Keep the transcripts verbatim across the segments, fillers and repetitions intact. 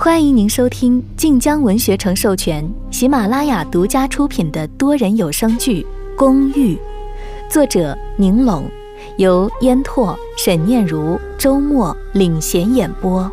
欢迎您收听晋江文学城授权、喜马拉雅独家出品的多人有声剧《公寓》，作者宁拢，由烟拓、沈念如、周末领衔演播。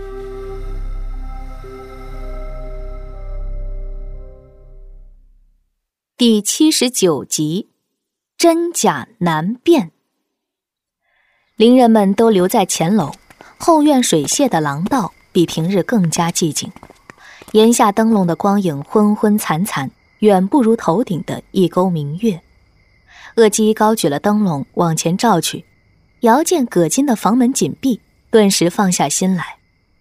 第七十九集，真假难辨。邻人们都留在前楼，后院水榭的廊道比平日更加寂静，檐下灯笼的光影昏昏惨惨，远不如头顶的一钩明月。鄂基高举了灯笼往前照去，遥见葛金的房门紧闭，顿时放下心来。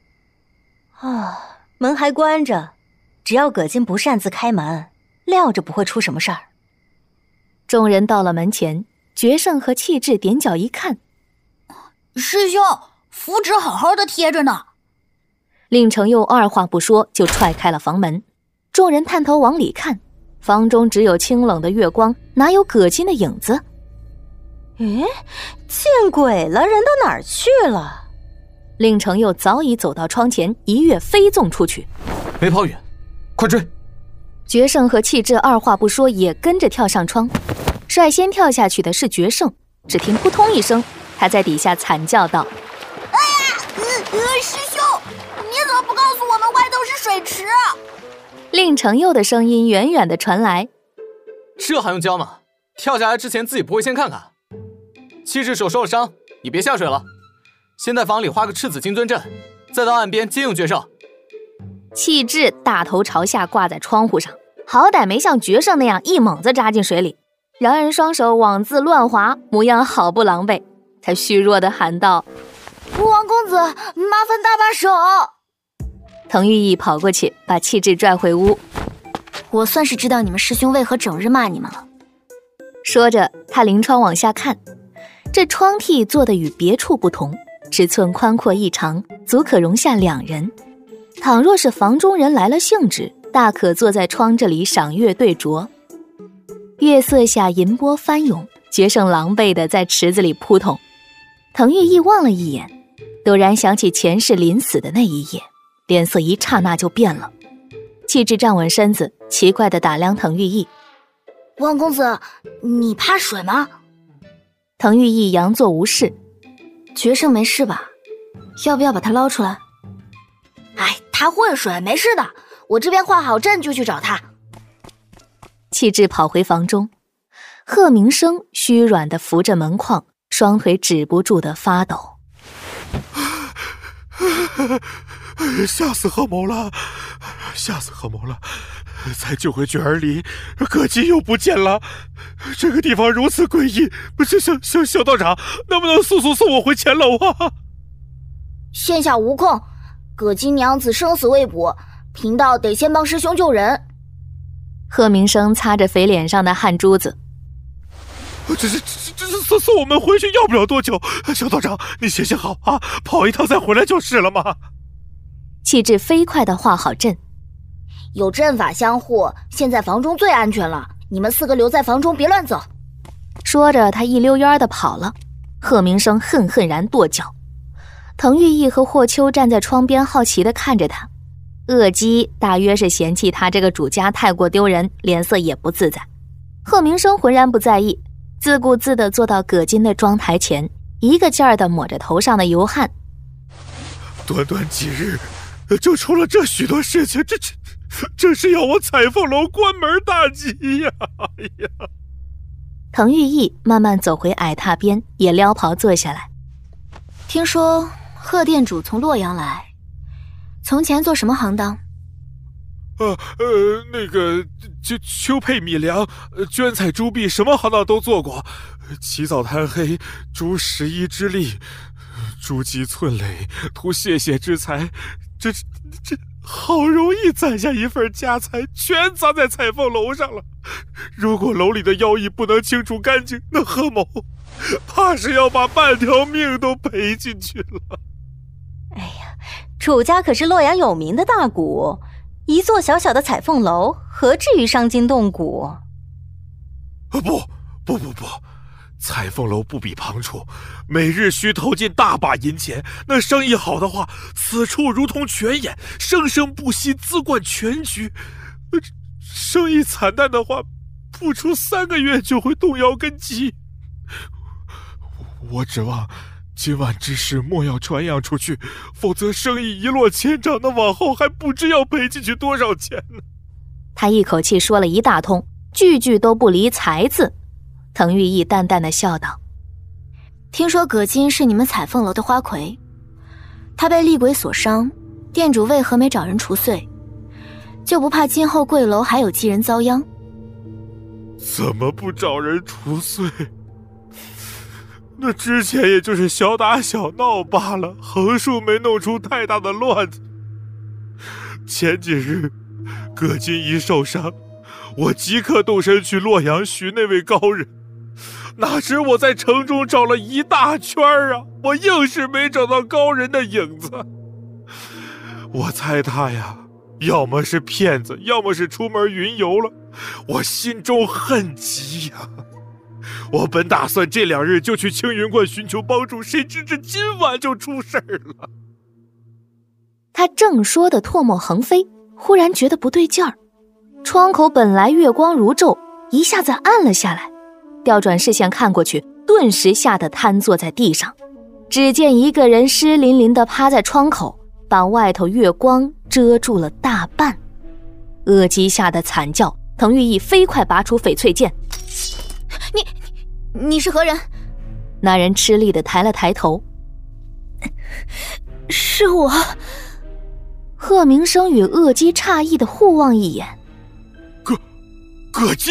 啊，门还关着，只要葛金不擅自开门，料着不会出什么事儿。 众人到了门前，决胜和气质踮脚一看， 师兄，符纸好好的贴着呢。 令程佑二话不说就踹开了房门，众人探头往里看，房中只有清冷的月光，哪有葛金的影子？ 诶，见鬼了，人到哪儿去了？ 令程佑早已走到窗前，一跃飞纵出去。 没跑远，快追！ 决胜和气质二话不说也跟着跳上窗，率先跳下去的是决胜，只听扑通一声，他在底下惨叫道： 哎呀，呃呃，师兄，你怎么不告诉我们外头是水池啊？ 令程佑的声音远远地传来。 这还用教吗？跳下来之前自己不会先看看？气质手受了伤，你别下水了，先在房里画个赤子金尊阵，再到岸边接应决胜。 气质大头朝下挂在窗户上，好歹没像决胜那样一猛子扎进水里，两人双手枉自乱滑，模样好不狼狈。他虚弱地喊道： 王公子，麻烦搭把手。 滕玉义跑过去把气质拽回屋。 我算是知道你们师兄为何整日骂你们了。 说着他临窗往下看，这窗屉做的与别处不同，尺寸宽阔异常，足可容下两人。倘若是房中人来了兴致，大可坐在窗这里赏月对酌。月色下银波翻涌，决胜狼狈地在池子里扑腾。滕玉义望了一眼，陡然想起前世临死的那一夜，脸色一刹那就变了。气质站稳身子，奇怪地打量滕玉义： 王公子，你怕水吗？ 滕玉义佯作无事： 决胜没事吧？要不要把他捞出来？哎，他会水，没事的，我这边画好阵就去找他。 气质跑回房中，贺明生虚软地扶着门框，双腿止不住地发抖。 吓死贺某了，吓死贺某了！才救回卷儿里，葛金又不见了。这个地方如此诡异，不是小小小道长，能不能速速送我回前楼啊？ 现下无空，葛金娘子生死未卜，贫道得先帮师兄救人。 贺明生擦着肥脸上的汗珠子： 这这这这送送我们回去要不了多久，小道长你行行好啊，跑一趟再回来就是了嘛。 气质飞快地画好阵， 有阵法相护，现在房中最安全了，你们四个留在房中别乱走。 说着他一溜烟地跑了。贺明生恨恨然跺脚。滕玉义和霍秋站在窗边好奇地看着他，鄂基大约是嫌弃他这个主家太过丢人，脸色也不自在。贺明生浑然不在意，自顾自地坐到葛金的妆台前，一个劲儿地抹着头上的油汗。 短短几日就出了这许多事情，这这这是要我彩凤楼关门大吉呀！哎呀！ 滕玉义慢慢走回矮榻边，也撩袍坐下来。 听说贺店主从洛阳来，从前做什么行当？ 呃呃，那个就秋配米粮，捐采珠币，什么行当都做过。起早贪黑，逐十一之力，逐积寸累，图泄泄之财。这这好容易攒下一份家财，全砸在彩凤楼上了。如果楼里的妖异不能清除干净，那贺某怕是要把半条命都赔进去了。 哎呀，楚家可是洛阳有名的大贾，一座小小的彩凤楼，何至于伤筋动骨？ 不不不不不， 彩凤楼不比旁处，每日需投进大把银钱。那生意好的话，此处如同泉眼，生生不息，自冠全局。生意惨淡的话，不出三个月就会动摇根基。我指望今晚之事莫要传扬出去，否则生意一落千丈，那往后还不知要赔进去多少钱呢。 他一口气说了一大通，句句都不离财字。滕玉义淡淡的笑道： 听说葛金是你们彩凤楼的花魁，他被厉鬼所伤，店主为何没找人除祟？就不怕今后贵楼还有继人遭殃？ 怎么不找人除祟？那之前也就是小打小闹罢了，横竖没弄出太大的乱子。前几日葛金一受伤，我即刻动身去洛阳寻那位高人，哪知我在城中找了一大圈啊，我硬是没找到高人的影子。我猜他呀，要么是骗子，要么是出门云游了。我心中恨极呀！我本打算这两日就去青云观寻求帮助，谁知这今晚就出事儿了。 他正说的唾沫横飞，忽然觉得不对劲儿。窗口本来月光如昼，一下子暗了下来。调转视线看过去，顿时吓得瘫坐在地上。只见一个人湿淋淋地趴在窗口，把外头月光遮住了大半。恶姬吓得惨叫，滕玉义飞快拔出翡翠剑。 你你是何人？ 那人吃力地抬了抬头。 是我。 贺明生与恶姬诧异地互望一眼。 葛葛姬，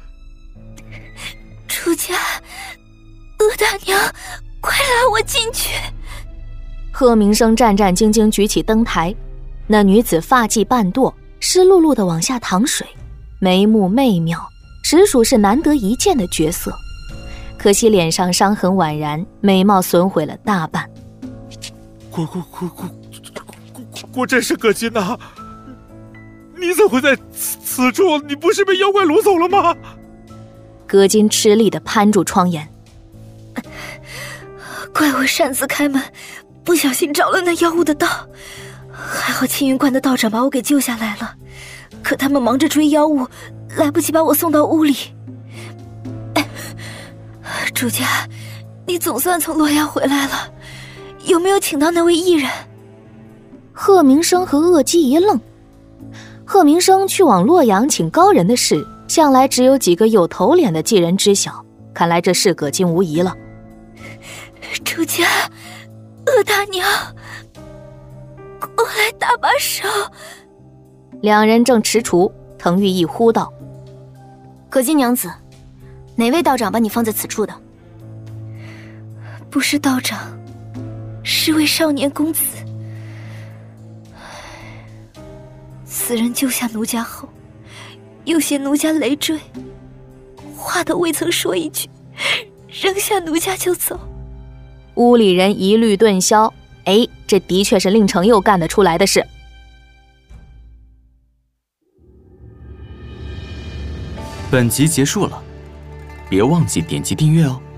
楚家，鄂大娘，快拉我进去！ 贺明生战战兢兢举起灯台，那女子发髻半堕，湿漉漉地往下淌水，眉目媚妙，实属是难得一见的绝色。可惜脸上伤痕宛然，美貌损毁了大半。 果果果果果真是葛金呐！你怎会在此此处？你不是被妖怪掳走了吗？ 葛金吃力地攀住窗沿。 怪我擅自开门，不小心着了那妖物的道，还好青云观的道长把我给救下来了，可他们忙着追妖物，来不及把我送到屋里。主家，你总算从洛阳回来了，有没有请到那位艺人？ 贺明生和恶姬一愣。贺明生去往洛阳请高人的事，向来只有几个有头脸的继人知晓，看来这事葛金无疑了。 主家，鄂大娘，过来搭把手。 两人正踟蹰，滕玉义呼道： 葛金娘子，哪位道长把你放在此处的？不是道长，是位少年公子。此人救下奴家后，又携奴家累赘，话都未曾说一句，扔下奴家就走。 屋里人一律顿消。哎，这的确是令程佑干得出来的事。 本集结束了，别忘记点击订阅哦。